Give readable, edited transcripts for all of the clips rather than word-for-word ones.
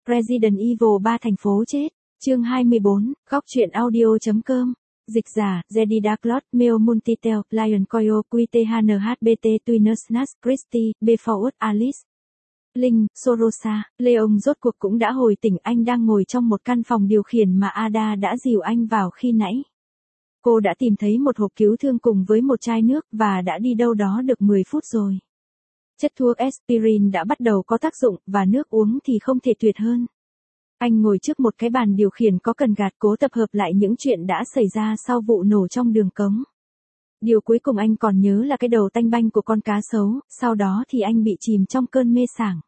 Resident Evil 3 thành phố chết. Chương 24, góc truyện audio.com. Dịch giả, Jedi Darklord, Meo Multitel, Lion Coyo, QTHNHBT, Twiners Nas, Christy, Beforward, Alice. Linh, Sorosa, Leon rốt cuộc cũng đã hồi tỉnh, anh đang ngồi trong một căn phòng điều khiển mà Ada đã dìu anh vào khi nãy. Cô đã tìm thấy một hộp cứu thương cùng với một chai nước và đã đi đâu đó được 10 phút rồi. Chất thuốc aspirin đã bắt đầu có tác dụng và nước uống thì không thể tuyệt hơn. Anh ngồi trước một cái bàn điều khiển có cần gạt cố tập hợp lại những chuyện đã xảy ra sau vụ nổ trong đường cống. Điều cuối cùng anh còn nhớ là cái đầu tanh banh của con cá sấu, sau đó thì anh bị chìm trong cơn mê sảng.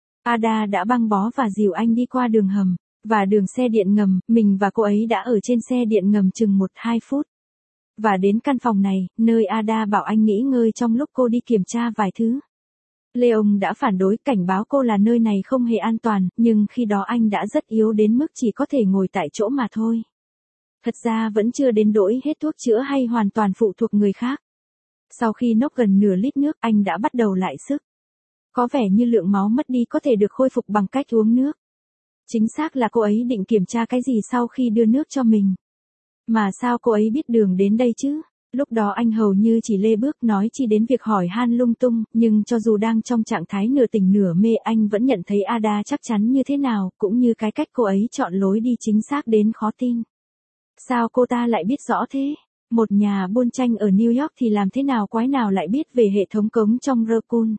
Ada đã băng bó và dìu anh đi qua đường hầm, và đường xe điện ngầm, mình và cô ấy đã ở trên xe điện ngầm chừng 1-2 phút. Và đến căn phòng này, nơi Ada bảo anh nghỉ ngơi trong lúc cô đi kiểm tra vài thứ. Leon đã phản đối, cảnh báo cô là nơi này không hề an toàn, nhưng khi đó anh đã rất yếu đến mức chỉ có thể ngồi tại chỗ mà thôi. Thật ra vẫn chưa đến nỗi hết thuốc chữa hay hoàn toàn phụ thuộc người khác. Sau khi nốc gần nửa lít nước, anh đã bắt đầu lại sức. Có vẻ như lượng máu mất đi có thể được khôi phục bằng cách uống nước. Chính xác là cô ấy định kiểm tra cái gì sau khi đưa nước cho mình. Mà sao cô ấy biết đường đến đây chứ? Lúc đó anh hầu như chỉ lê bước, nói chi đến việc hỏi han lung tung, nhưng cho dù đang trong trạng thái nửa tỉnh nửa mê, anh vẫn nhận thấy Ada chắc chắn như thế nào, cũng như cái cách cô ấy chọn lối đi chính xác đến khó tin. Sao cô ta lại biết rõ thế? Một nhà buôn tranh ở New York thì làm thế nào quái nào lại biết về hệ thống cống trong Raccoon?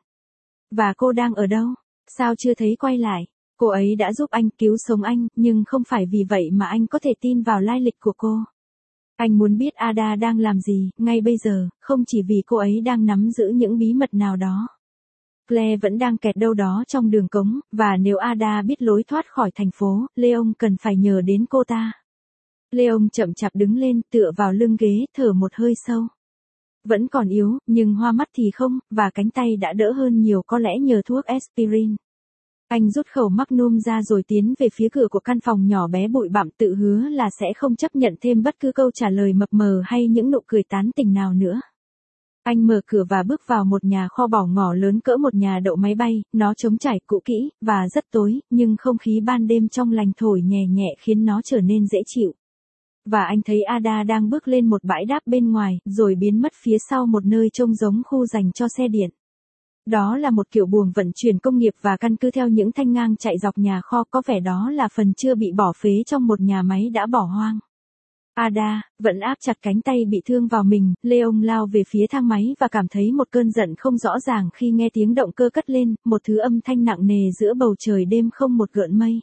Và cô đang ở đâu? Sao chưa thấy quay lại? Cô ấy đã giúp anh, cứu sống anh, nhưng không phải vì vậy mà anh có thể tin vào lai lịch của cô. Anh muốn biết Ada đang làm gì, ngay bây giờ, không chỉ vì cô ấy đang nắm giữ những bí mật nào đó. Claire vẫn đang kẹt đâu đó trong đường cống, và nếu Ada biết lối thoát khỏi thành phố, Leon cần phải nhờ đến cô ta. Leon chậm chạp đứng lên, tựa vào lưng ghế, thở một hơi sâu. Vẫn còn yếu, nhưng hoa mắt thì không, và cánh tay đã đỡ hơn nhiều, có lẽ nhờ thuốc aspirin. Anh rút khẩu Magnum ra rồi tiến về phía cửa của căn phòng nhỏ bé bụi bặm, tự hứa là sẽ không chấp nhận thêm bất cứ câu trả lời mập mờ hay những nụ cười tán tỉnh nào nữa. Anh mở cửa và bước vào một nhà kho bỏ ngỏ lớn cỡ một nhà đậu máy bay, nó trống trải, cũ kỹ, và rất tối, nhưng không khí ban đêm trong lành thổi nhẹ nhẹ khiến nó trở nên dễ chịu. Và anh thấy Ada đang bước lên một bãi đáp bên ngoài, rồi biến mất phía sau một nơi trông giống khu dành cho xe điện. Đó là một kiểu buồng vận chuyển công nghiệp và căn cứ theo những thanh ngang chạy dọc nhà kho, có vẻ đó là phần chưa bị bỏ phế trong một nhà máy đã bỏ hoang. Ada vẫn áp chặt cánh tay bị thương vào mình, Leon lao về phía thang máy và cảm thấy một cơn giận không rõ ràng khi nghe tiếng động cơ cất lên, một thứ âm thanh nặng nề giữa bầu trời đêm không một gợn mây.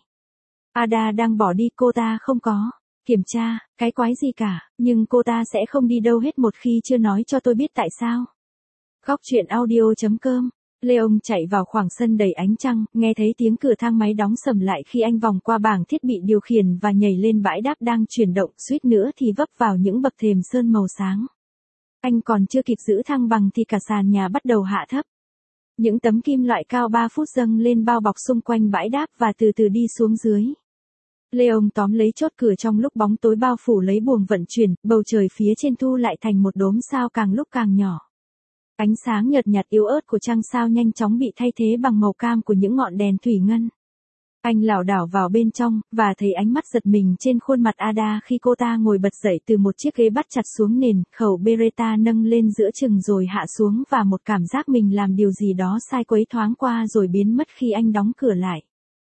Ada đang bỏ đi, cô ta không có kiểm tra cái quái gì cả, nhưng cô ta sẽ không đi đâu hết một khi chưa nói cho tôi biết tại sao. Góc truyện audio.com. Leon chạy vào khoảng sân đầy ánh trăng, nghe thấy tiếng cửa thang máy đóng sầm lại khi anh vòng qua bảng thiết bị điều khiển và nhảy lên bãi đáp đang chuyển động, suýt nữa thì vấp vào những bậc thềm sơn màu sáng. Anh còn chưa kịp giữ thăng bằng thì cả sàn nhà bắt đầu hạ thấp. Những tấm kim loại cao 3 phút dâng lên bao bọc xung quanh bãi đáp và từ từ đi xuống dưới. Leon tóm lấy chốt cửa trong lúc bóng tối bao phủ lấy buồng vận chuyển, bầu trời phía trên thu lại thành một đốm sao càng lúc càng nhỏ. Ánh sáng nhợt nhạt yếu ớt của trăng sao nhanh chóng bị thay thế bằng màu cam của những ngọn đèn thủy ngân. Anh lảo đảo vào bên trong, và thấy ánh mắt giật mình trên khuôn mặt Ada khi cô ta ngồi bật dậy từ một chiếc ghế bắt chặt xuống nền, khẩu Beretta nâng lên giữa chừng rồi hạ xuống, và một cảm giác mình làm điều gì đó sai quấy thoáng qua rồi biến mất khi anh đóng cửa lại.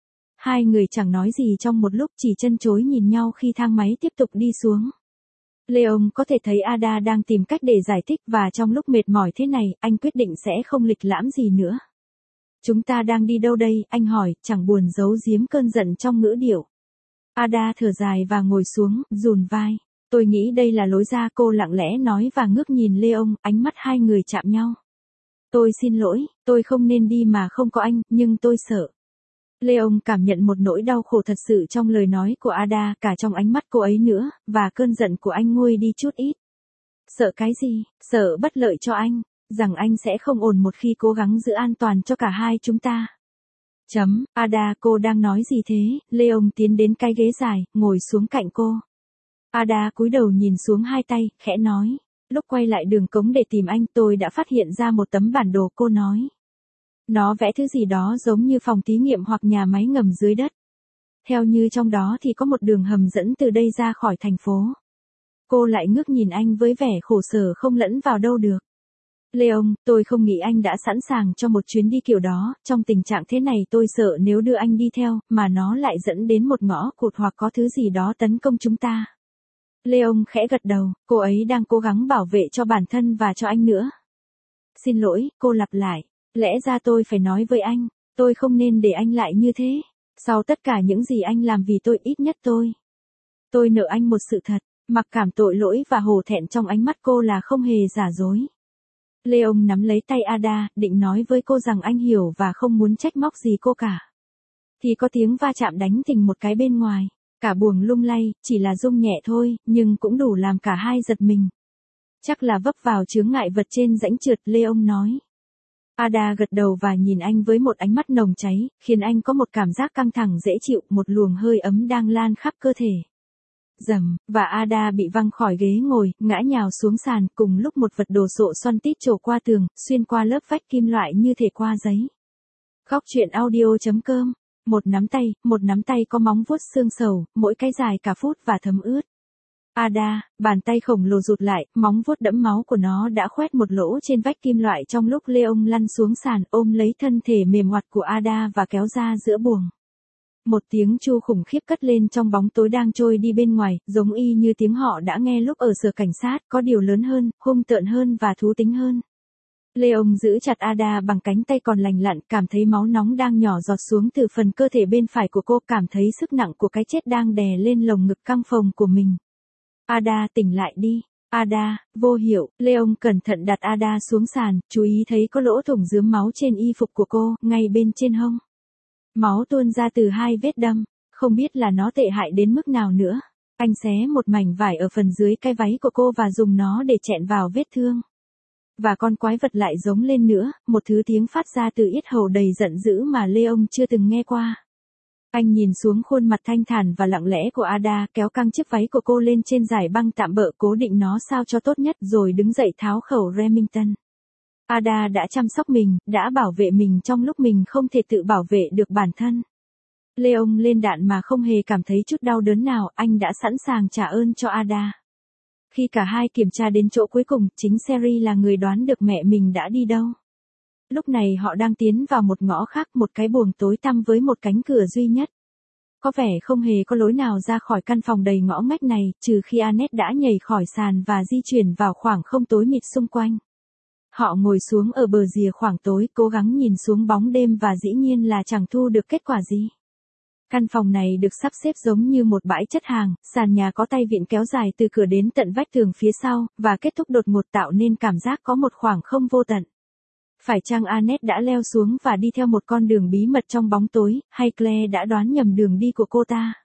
Hai người chẳng nói gì trong một lúc, chỉ chân chối nhìn nhau khi thang máy tiếp tục đi xuống. Leon có thể thấy Ada đang tìm cách để giải thích, và trong lúc mệt mỏi thế này, anh quyết định sẽ không lịch lãm gì nữa. Chúng ta đang đi đâu đây, anh hỏi, chẳng buồn giấu giếm cơn giận trong ngữ điệu. Ada thở dài và ngồi xuống, dùn vai. Tôi nghĩ đây là lối ra, cô lặng lẽ nói và ngước nhìn Leon, ánh mắt hai người chạm nhau. Tôi xin lỗi, tôi không nên đi mà không có anh, nhưng tôi sợ. Leon cảm nhận một nỗi đau khổ thật sự trong lời nói của Ada, cả trong ánh mắt cô ấy nữa, và cơn giận của anh nguôi đi chút ít. Sợ cái gì? Sợ bất lợi cho anh, rằng anh sẽ không ổn một khi cố gắng giữ an toàn cho cả hai chúng ta. Ada, cô đang nói gì thế? Leon tiến đến cái ghế dài, ngồi xuống cạnh cô. Ada cúi đầu nhìn xuống hai tay, khẽ nói. Lúc quay lại đường cống để tìm anh, tôi đã phát hiện ra một tấm bản đồ, cô nói. Nó vẽ thứ gì đó giống như phòng thí nghiệm hoặc nhà máy ngầm dưới đất. Theo như trong đó thì có một đường hầm dẫn từ đây ra khỏi thành phố. Cô lại ngước nhìn anh với vẻ khổ sở không lẫn vào đâu được. Leon, tôi không nghĩ anh đã sẵn sàng cho một chuyến đi kiểu đó, trong tình trạng thế này tôi sợ nếu đưa anh đi theo, mà nó lại dẫn đến một ngõ cụt hoặc có thứ gì đó tấn công chúng ta. Leon khẽ gật đầu, cô ấy đang cố gắng bảo vệ cho bản thân và cho anh nữa. Xin lỗi, cô lặp lại, lẽ ra tôi phải nói với anh, tôi không nên để anh lại như thế. Sau tất cả những gì anh làm vì tôi, ít nhất tôi nợ anh một sự thật. Mặc cảm tội lỗi và hổ thẹn trong ánh mắt cô là không hề giả dối. Leon nắm lấy tay Ada, định nói với cô rằng anh hiểu và không muốn trách móc gì cô cả. Thì có tiếng va chạm đánh thình một cái bên ngoài. Cả buồng lung lay, chỉ là rung nhẹ thôi, nhưng cũng đủ làm cả hai giật mình. Chắc là vấp vào chướng ngại vật trên rãnh trượt, Leon nói. Ada gật đầu và nhìn anh với một ánh mắt nồng cháy, khiến anh có một cảm giác căng thẳng dễ chịu, một luồng hơi ấm đang lan khắp cơ thể. Rầm, và Ada bị văng khỏi ghế ngồi, ngã nhào xuống sàn, cùng lúc một vật đồ sộ xoăn tít trổ qua tường, xuyên qua lớp vách kim loại như thể qua giấy. Góc truyện audio.com. Một nắm tay có móng vuốt xương sầu, mỗi cái dài cả phút và thấm ướt. Ada, bàn tay khổng lồ rụt lại, móng vuốt đẫm máu của nó đã khoét một lỗ trên vách kim loại trong lúc Leon lăn xuống sàn, ôm lấy thân thể mềm oặt của Ada và kéo ra giữa buồng. Một tiếng chu khủng khiếp cất lên trong bóng tối đang trôi đi bên ngoài, giống y như tiếng họ đã nghe lúc ở sở cảnh sát, có điều lớn hơn, hung tợn hơn và thú tính hơn. Leon giữ chặt Ada bằng cánh tay còn lành lặn, cảm thấy máu nóng đang nhỏ giọt xuống từ phần cơ thể bên phải của cô, cảm thấy sức nặng của cái chết đang đè lên lồng ngực căng phồng của mình. Ada, tỉnh lại đi. Ada, vô hiệu, Leon cẩn thận đặt Ada xuống sàn, chú ý thấy có lỗ thủng rướm máu trên y phục của cô, ngay bên trên hông. Máu tuôn ra từ hai vết đâm, không biết là nó tệ hại đến mức nào nữa. Anh xé một mảnh vải ở phần dưới cái váy của cô và dùng nó để chẹn vào vết thương. Và con quái vật lại giống lên nữa, một thứ tiếng phát ra từ yết hầu đầy giận dữ mà Leon chưa từng nghe qua. Anh nhìn xuống khuôn mặt thanh thản và lặng lẽ của Ada, kéo căng chiếc váy của cô lên trên dải băng tạm bợ, cố định nó sao cho tốt nhất, rồi đứng dậy tháo khẩu Remington. Ada đã chăm sóc mình, đã bảo vệ mình trong lúc mình không thể tự bảo vệ được bản thân. Leon lên đạn mà không hề cảm thấy chút đau đớn nào, anh đã sẵn sàng trả ơn cho Ada. Khi cả hai kiểm tra đến chỗ cuối cùng, chính Sherry là người đoán được mẹ mình đã đi đâu. Lúc này họ đang tiến vào một ngõ khác, một cái buồng tối tăm với một cánh cửa duy nhất. Có vẻ không hề có lối nào ra khỏi căn phòng đầy ngõ ngách này, trừ khi Annette đã nhảy khỏi sàn và di chuyển vào khoảng không tối mịt xung quanh. Họ ngồi xuống ở bờ rìa khoảng tối, cố gắng nhìn xuống bóng đêm và dĩ nhiên là chẳng thu được kết quả gì. Căn phòng này được sắp xếp giống như một bãi chất hàng, sàn nhà có tay vịn kéo dài từ cửa đến tận vách tường phía sau, và kết thúc đột ngột tạo nên cảm giác có một khoảng không vô tận. Phải chăng Annette đã leo xuống và đi theo một con đường bí mật trong bóng tối, hay Claire đã đoán nhầm đường đi của cô ta?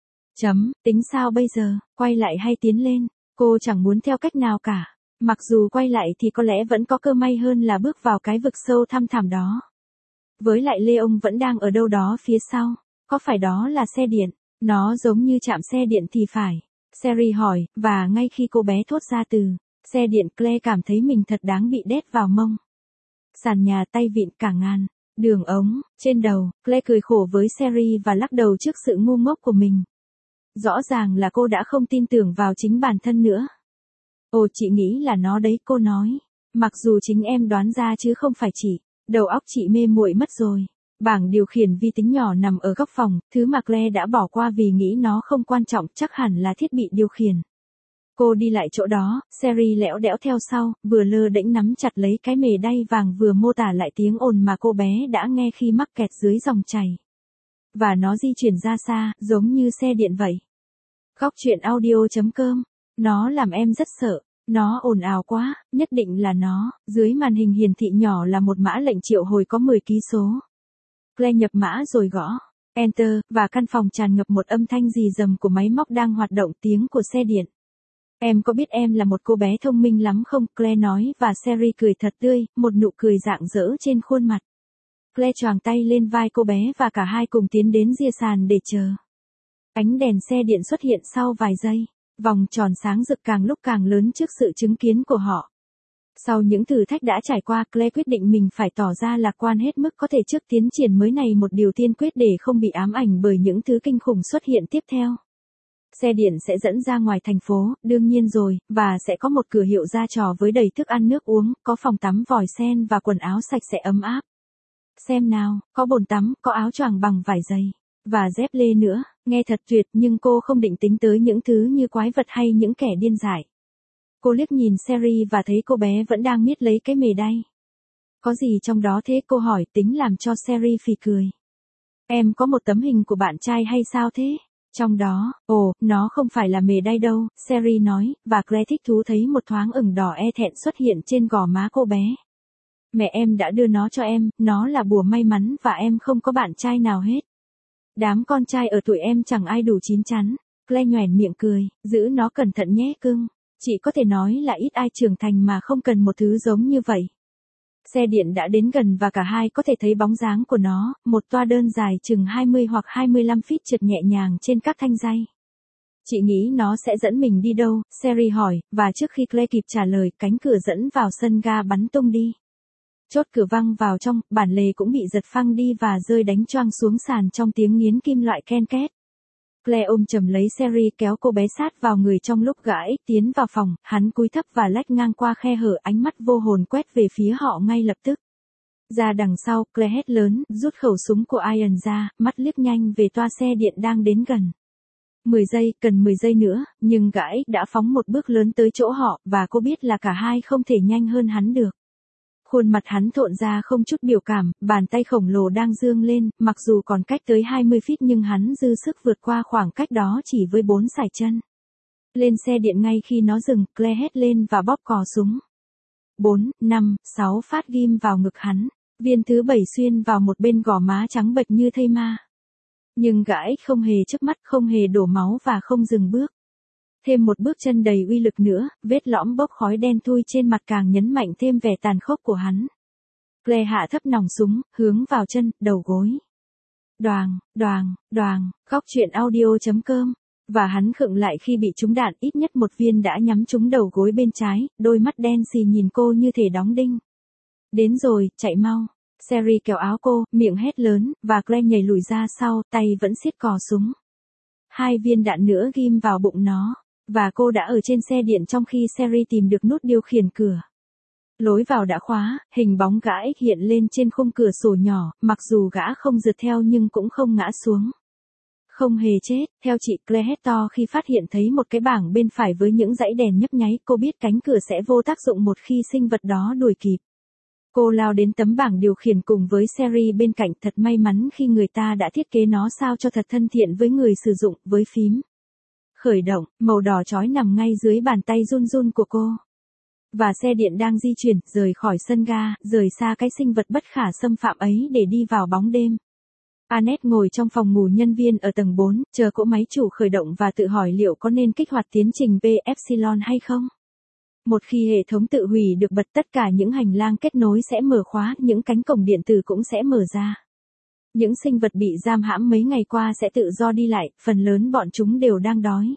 Tính sao bây giờ, quay lại hay tiến lên? Cô chẳng muốn theo cách nào cả. Mặc dù quay lại thì có lẽ vẫn có cơ may hơn là bước vào cái vực sâu thăm thẳm đó. Với lại Leon vẫn đang ở đâu đó phía sau. Có phải đó là xe điện? Nó giống như trạm xe điện thì phải. Sherry hỏi, và ngay khi cô bé thốt ra từ xe điện, Claire cảm thấy mình thật đáng bị đét vào mông. Sàn nhà, tay vịn, cả ngàn đường ống trên đầu, Claire cười khổ với Sherry và lắc đầu trước sự ngu ngốc của mình. Rõ ràng là cô đã không tin tưởng vào chính bản thân nữa. Ồ, chị nghĩ là nó đấy, cô nói. Mặc dù chính em đoán ra chứ không phải chị. Đầu óc chị mê muội mất rồi. Bảng điều khiển vi tính nhỏ nằm ở góc phòng, thứ mà Claire đã bỏ qua vì nghĩ nó không quan trọng, chắc hẳn là thiết bị điều khiển. Cô đi lại chỗ đó, Sherry lẽo đẽo theo sau, vừa lơ đễnh nắm chặt lấy cái mề đay vàng vừa mô tả lại tiếng ồn mà cô bé đã nghe khi mắc kẹt dưới dòng chảy. Và nó di chuyển ra xa, giống như xe điện vậy. Góc truyện audio.com. Nó làm em rất sợ. Nó ồn ào quá, nhất định là nó. Dưới màn hình hiển thị nhỏ là một mã lệnh triệu hồi có 10 ký số. Claire nhập mã rồi gõ Enter, và căn phòng tràn ngập một âm thanh rì rầm của máy móc đang hoạt động, tiếng của xe điện. Em có biết em là một cô bé thông minh lắm không? Claire nói và Sherry cười thật tươi, một nụ cười rạng rỡ trên khuôn mặt. Claire choàng tay lên vai cô bé và cả hai cùng tiến đến ria sàn để chờ. Ánh đèn xe điện xuất hiện sau vài giây. Vòng tròn sáng rực càng lúc càng lớn trước sự chứng kiến của họ. Sau những thử thách đã trải qua, Claire quyết định mình phải tỏ ra lạc quan hết mức có thể trước tiến triển mới này, một điều tiên quyết để không bị ám ảnh bởi những thứ kinh khủng xuất hiện tiếp theo. Xe điện sẽ dẫn ra ngoài thành phố, đương nhiên rồi, và sẽ có một cửa hiệu ra trò với đầy thức ăn nước uống, có phòng tắm vòi sen và quần áo sạch sẽ ấm áp. Xem nào, có bồn tắm, có áo choàng bằng vải dày, và dép lê nữa, nghe thật tuyệt, nhưng cô không định tính tới những thứ như quái vật hay những kẻ điên dại. Cô liếc nhìn Sherry và thấy cô bé vẫn đang miết lấy cái mề đay. Có gì trong đó thế, cô hỏi, tính làm cho Sherry phì cười. Em có một tấm hình của bạn trai hay sao thế? Trong đó, nó không phải là mề đay đâu, Sherry nói, và Claire thích thú thấy một thoáng ửng đỏ e thẹn xuất hiện trên gò má cô bé. Mẹ em đã đưa nó cho em, nó là bùa may mắn và em không có bạn trai nào hết. Đám con trai ở tuổi em chẳng ai đủ chín chắn. Claire nhoẻn miệng cười, giữ nó cẩn thận nhé cưng. Chị có thể nói là ít ai trưởng thành mà không cần một thứ giống như vậy. Xe điện đã đến gần và cả hai có thể thấy bóng dáng của nó, một toa đơn dài chừng 20 hoặc 25 feet trượt nhẹ nhàng trên các thanh dây. Chị nghĩ nó sẽ dẫn mình đi đâu? Sherry hỏi, và trước khi Claire kịp trả lời, cánh cửa dẫn vào sân ga bắn tung đi. Chốt cửa văng vào trong, bản lề cũng bị giật phăng đi và rơi đánh choang xuống sàn trong tiếng nghiến kim loại ken két. Claire ôm chầm lấy Sherry, kéo cô bé sát vào người trong lúc gã ích tiến vào phòng, hắn cúi thấp và lách ngang qua khe hở, ánh mắt vô hồn quét về phía họ ngay lập tức. Ra đằng sau, Claire hét lớn, rút khẩu súng của Ian ra, mắt liếc nhanh về toa xe điện đang đến gần. 10 giây, cần 10 giây nữa, nhưng gã ích đã phóng một bước lớn tới chỗ họ, và cô biết là cả hai không thể nhanh hơn hắn được. Khuôn mặt hắn thộn ra không chút biểu cảm, bàn tay khổng lồ đang giương lên, mặc dù còn cách tới 20 feet nhưng hắn dư sức vượt qua khoảng cách đó chỉ với 4 sải chân. Lên xe điện ngay khi nó dừng, Claire hét lên và bóp cò súng. 4, 5, 6 phát ghim vào ngực hắn, viên thứ 7 xuyên vào một bên gò má trắng bệch như thây ma. Nhưng gã ích không hề chớp mắt, không hề đổ máu và không dừng bước. Thêm một bước chân đầy uy lực nữa, vết lõm bốc khói đen thui trên mặt càng nhấn mạnh thêm vẻ tàn khốc của hắn. Claire hạ thấp nòng súng, hướng vào chân, đầu gối. Đoàng, đoàng, đoàng, góc truyện audio.com. Và hắn khựng lại khi bị trúng đạn, ít nhất một viên đã nhắm trúng đầu gối bên trái, đôi mắt đen xì nhìn cô như thể đóng đinh. Đến rồi, chạy mau. Sherry kéo áo cô, miệng hét lớn, và Claire nhảy lùi ra sau, tay vẫn siết cò súng. 2 viên đạn nữa ghim vào bụng nó. Và cô đã ở trên xe điện trong khi Sherry tìm được nút điều khiển cửa. Lối vào đã khóa, hình bóng gã ích hiện lên trên khung cửa sổ nhỏ, mặc dù gã không rượt theo nhưng cũng không ngã xuống. Không hề chết, theo chị, Claire hét to khi phát hiện thấy một cái bảng bên phải với những dãy đèn nhấp nháy, cô biết cánh cửa sẽ vô tác dụng một khi sinh vật đó đuổi kịp. Cô lao đến tấm bảng điều khiển cùng với Sherry bên cạnh, thật may mắn khi người ta đã thiết kế nó sao cho thật thân thiện với người sử dụng, với phím khởi động, màu đỏ chói nằm ngay dưới bàn tay run run của cô. Và xe điện đang di chuyển, rời khỏi sân ga, rời xa cái sinh vật bất khả xâm phạm ấy để đi vào bóng đêm. Annette ngồi trong phòng ngủ nhân viên ở tầng 4, chờ cỗ máy chủ khởi động và tự hỏi liệu có nên kích hoạt tiến trình P Epsilon hay không. Một khi hệ thống tự hủy được bật, tất cả những hành lang kết nối sẽ mở khóa, những cánh cổng điện tử cũng sẽ mở ra. Những sinh vật bị giam hãm mấy ngày qua sẽ tự do đi lại, phần lớn bọn chúng đều đang đói.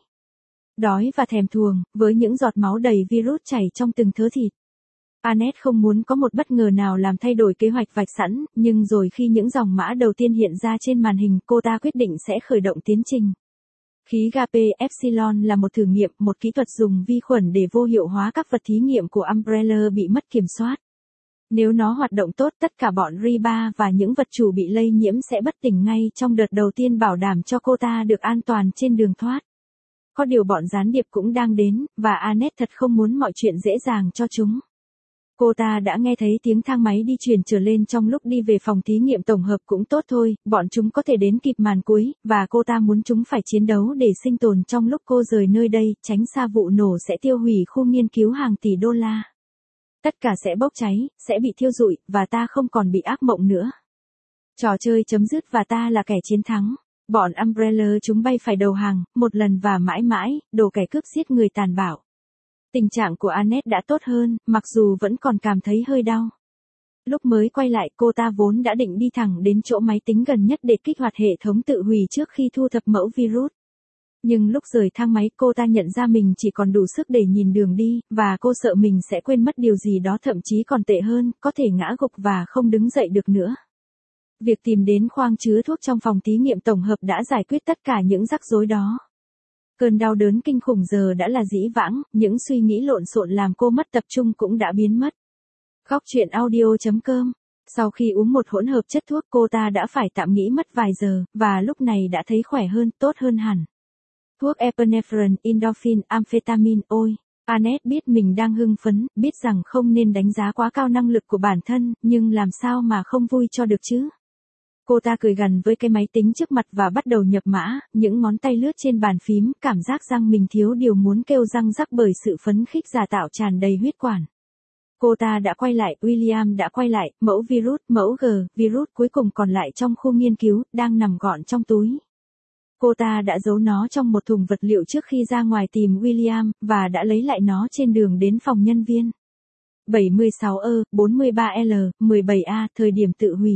Đói và thèm thuồng, với những giọt máu đầy virus chảy trong từng thớ thịt. Annette không muốn có một bất ngờ nào làm thay đổi kế hoạch vạch sẵn, nhưng rồi khi những dòng mã đầu tiên hiện ra trên màn hình, cô ta quyết định sẽ khởi động tiến trình. Khí ga P Epsilon là một thử nghiệm, một kỹ thuật dùng vi khuẩn để vô hiệu hóa các vật thí nghiệm của Umbrella bị mất kiểm soát. Nếu nó hoạt động tốt, tất cả bọn Riba và những vật chủ bị lây nhiễm sẽ bất tỉnh ngay trong đợt đầu tiên, bảo đảm cho cô ta được an toàn trên đường thoát. Có điều bọn gián điệp cũng đang đến, và Annette thật không muốn mọi chuyện dễ dàng cho chúng. Cô ta đã nghe thấy tiếng thang máy đi chuyển trở lên trong lúc đi về phòng thí nghiệm tổng hợp, cũng tốt thôi, bọn chúng có thể đến kịp màn cuối, và cô ta muốn chúng phải chiến đấu để sinh tồn trong lúc cô rời nơi đây, tránh xa vụ nổ sẽ tiêu hủy khu nghiên cứu hàng tỷ đô la. Tất cả sẽ bốc cháy, sẽ bị thiêu rụi, và ta không còn bị ác mộng nữa. Trò chơi chấm dứt và ta là kẻ chiến thắng. Bọn Umbrella chúng bay phải đầu hàng, một lần và mãi mãi, đồ kẻ cướp giết người tàn bạo. Tình trạng của Annette đã tốt hơn, mặc dù vẫn còn cảm thấy hơi đau. Lúc mới quay lại, cô ta vốn đã định đi thẳng đến chỗ máy tính gần nhất để kích hoạt hệ thống tự hủy trước khi thu thập mẫu virus. Nhưng lúc rời thang máy cô ta nhận ra mình chỉ còn đủ sức để nhìn đường đi, và cô sợ mình sẽ quên mất điều gì đó thậm chí còn tệ hơn, có thể ngã gục và không đứng dậy được nữa. Việc tìm đến khoang chứa thuốc trong phòng thí nghiệm tổng hợp đã giải quyết tất cả những rắc rối đó. Cơn đau đớn kinh khủng giờ đã là dĩ vãng, những suy nghĩ lộn xộn làm cô mất tập trung cũng đã biến mất. Góc truyện audio.com. Sau khi uống một hỗn hợp chất thuốc cô ta đã phải tạm nghỉ mất vài giờ, và lúc này đã thấy khỏe hơn, tốt hơn hẳn. Thuốc epinephrine, endorphin, amphetamine, ôi. Annette biết mình đang hưng phấn, biết rằng không nên đánh giá quá cao năng lực của bản thân, nhưng làm sao mà không vui cho được chứ? Cô ta cười gằn với cái máy tính trước mặt và bắt đầu nhập mã, những ngón tay lướt trên bàn phím, cảm giác rằng mình thiếu điều muốn kêu răng rắc bởi sự phấn khích giả tạo tràn đầy huyết quản. Cô ta đã quay lại, William đã quay lại, mẫu G, virus cuối cùng còn lại trong khu nghiên cứu, đang nằm gọn trong túi. Cô ta đã giấu nó trong một thùng vật liệu trước khi ra ngoài tìm William, và đã lấy lại nó trên đường đến phòng nhân viên. 76E, 43L, 17A, thời điểm tự hủy.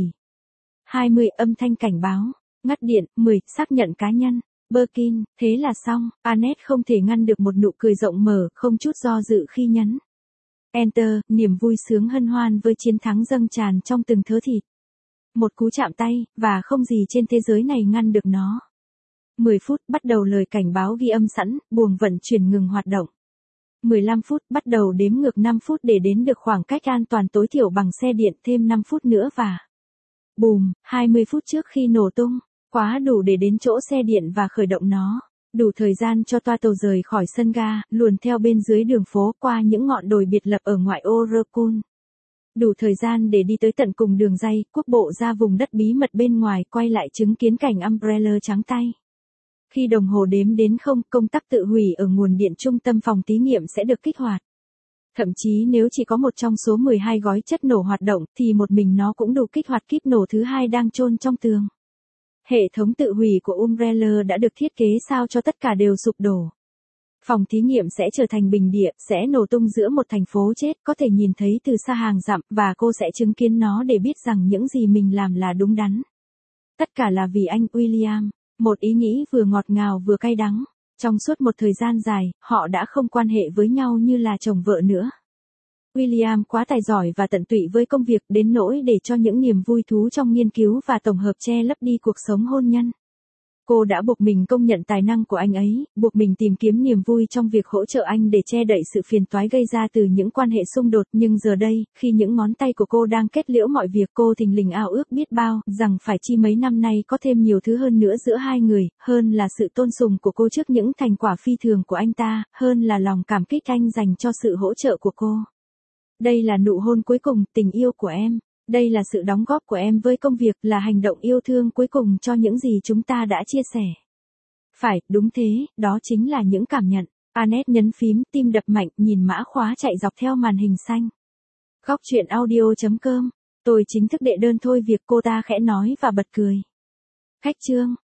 20, âm thanh cảnh báo. Ngắt điện, 10, xác nhận cá nhân. Birkin, thế là xong, Annette không thể ngăn được một nụ cười rộng mở, không chút do dự khi nhấn Enter, niềm vui sướng hân hoan với chiến thắng dâng tràn trong từng thớ thịt. Một cú chạm tay, và không gì trên thế giới này ngăn được nó. 10 phút, bắt đầu lời cảnh báo ghi âm sẵn, buồng vận chuyển ngừng hoạt động. 15 phút, bắt đầu đếm ngược 5 phút để đến được khoảng cách an toàn tối thiểu bằng xe điện, thêm 5 phút nữa và... Bùm, 20 phút trước khi nổ tung, quá đủ để đến chỗ xe điện và khởi động nó. Đủ thời gian cho toa tàu rời khỏi sân ga, luồn theo bên dưới đường phố qua những ngọn đồi biệt lập ở ngoại ô Raccoon. Đủ thời gian để đi tới tận cùng đường ray, quốc bộ ra vùng đất bí mật bên ngoài, quay lại chứng kiến cảnh Umbrella trắng tay. Khi đồng hồ đếm đến 0, công tắc tự hủy ở nguồn điện trung tâm phòng thí nghiệm sẽ được kích hoạt. Thậm chí nếu chỉ có một trong số 12 gói chất nổ hoạt động, thì một mình nó cũng đủ kích hoạt kíp nổ thứ hai đang chôn trong tường. Hệ thống tự hủy của Umbrella đã được thiết kế sao cho tất cả đều sụp đổ. Phòng thí nghiệm sẽ trở thành bình địa, sẽ nổ tung giữa một thành phố chết, có thể nhìn thấy từ xa hàng dặm, và cô sẽ chứng kiến nó để biết rằng những gì mình làm là đúng đắn. Tất cả là vì anh William. Một ý nghĩ vừa ngọt ngào vừa cay đắng. Trong suốt một thời gian dài, họ đã không quan hệ với nhau như là chồng vợ nữa. William quá tài giỏi và tận tụy với công việc đến nỗi để cho những niềm vui thú trong nghiên cứu và tổng hợp che lấp đi cuộc sống hôn nhân. Cô đã buộc mình công nhận tài năng của anh ấy, buộc mình tìm kiếm niềm vui trong việc hỗ trợ anh để che đậy sự phiền toái gây ra từ những quan hệ xung đột. Nhưng giờ đây, khi những ngón tay của cô đang kết liễu mọi việc, cô thình lình ao ước biết bao, rằng phải chi mấy năm nay có thêm nhiều thứ hơn nữa giữa hai người, hơn là sự tôn sùng của cô trước những thành quả phi thường của anh ta, hơn là lòng cảm kích anh dành cho sự hỗ trợ của cô. Đây là nụ hôn cuối cùng, tình yêu của em. Đây là sự đóng góp của em với công việc, là hành động yêu thương cuối cùng cho những gì chúng ta đã chia sẻ. Phải, đúng thế, đó chính là những cảm nhận. Annette nhấn phím, tim đập mạnh, nhìn mã khóa chạy dọc theo màn hình xanh. Góc truyện audio.com. Tôi chính thức đệ đơn thôi, việc cô ta khẽ nói và bật cười. Khách chương.